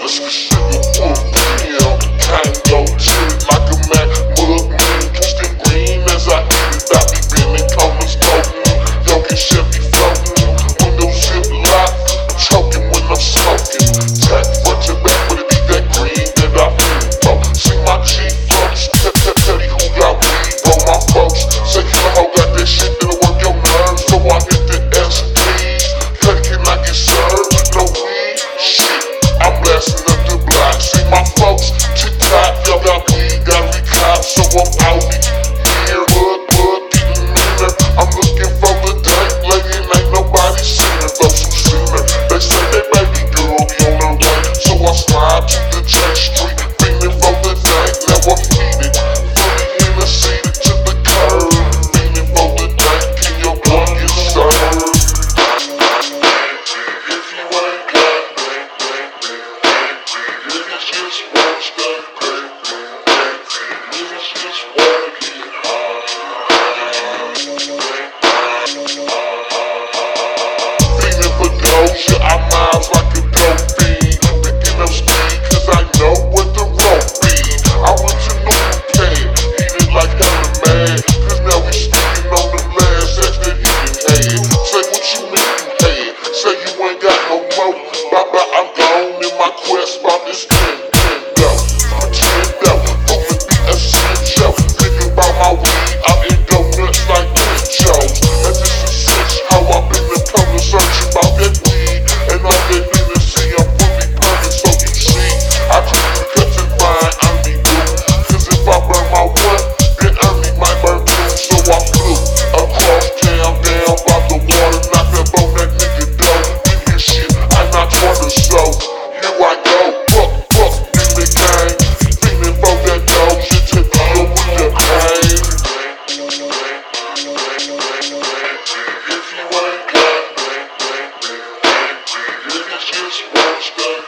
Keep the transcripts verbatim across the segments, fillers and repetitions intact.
diamonds, sugar full pill. Tango chillin' like a Mac, mug moon, twisted green as I eat it. I be bending corners, floating, yoke and Chevy floating. Window zip lock, choking when I'm smoking. Tack front to back, but it be that green that I feel for. See my G folks, tell you who got weed, bro. My folks say killer hoe got that shit that'll work your nerves, so I hit the S Ps. Cause can I get served? No weed, shit. I'm blasting up the block. See my folks, TikTok, y'all got weed, got me cop, so I'm out here. Bud, bud, getting meaner. I'm looking for the dank lady, and ain't nobody seen her, though some seen her. They say that baby girl be on her way, so I slide to the J Street, feeling for the dank. Now I'm heated, fully interceded to the curb, feeling for the dank. Can your blood get served? If you ain't got niggas just want stuff, niggas just wanna get high. Feeling for Doja, I miles like a dope fiend. Picking up speed, cause I know what the rope be. I went to New Pad, heated like hella mad, cause now we speaking on the last sex that he done had. Say what you mean you had, say you ain't got no more. Bye bye, I'm gone in my quest about this Nintendo. Nintendo, moving be essential. Thinking about my weed, I'm in donuts like Pinchos. And this is such how I've been the corner searching about that weed. And all that Tennessee, I'm fully permanent, so you see, I keep the cuts and find Ernie do. Cause if I burn my one, then Ernie might burn two. So I flew across town, down by the water, knocked up on that nigga dough. With his shit, I'm not trying to show. Here I go, fuck, fuck in the game. Feeling for that dough, shit to deal with the pain. If you ain't got niggas just want stuff,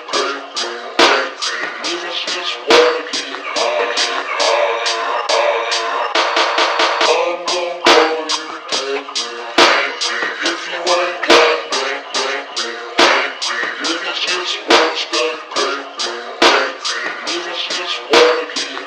niggas just wanna get high. I'm gon' call you that. If you ain't got niggas just want stuff, niggas just wanna get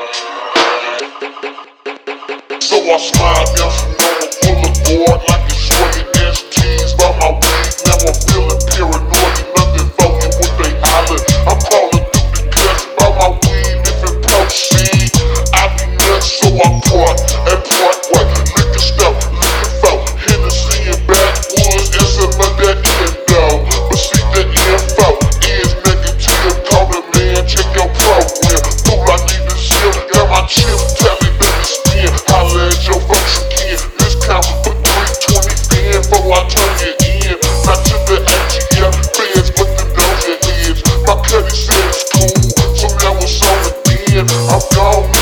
high. So I slide down Sonoma Boulevard like it's swinging S Ts by my weed. Now I'm feeling paranoid and nothing fucking with they island. I'm calling through the guts about my weed if it proceed. I be nuts, so I part and part what? Liquor stuff, liquor folk, Hennessy and backwoods and some of that endo. But see the info is negative. Call the man, check your program. Fool, I need to zip, got my chip tallied in the spin. Holla at your folks again. This count for three twenty fin before I turn it in. Not to the A T F feds, but the Doja heads. My cutty said it's cool, so now it's on the bin. I'm gone.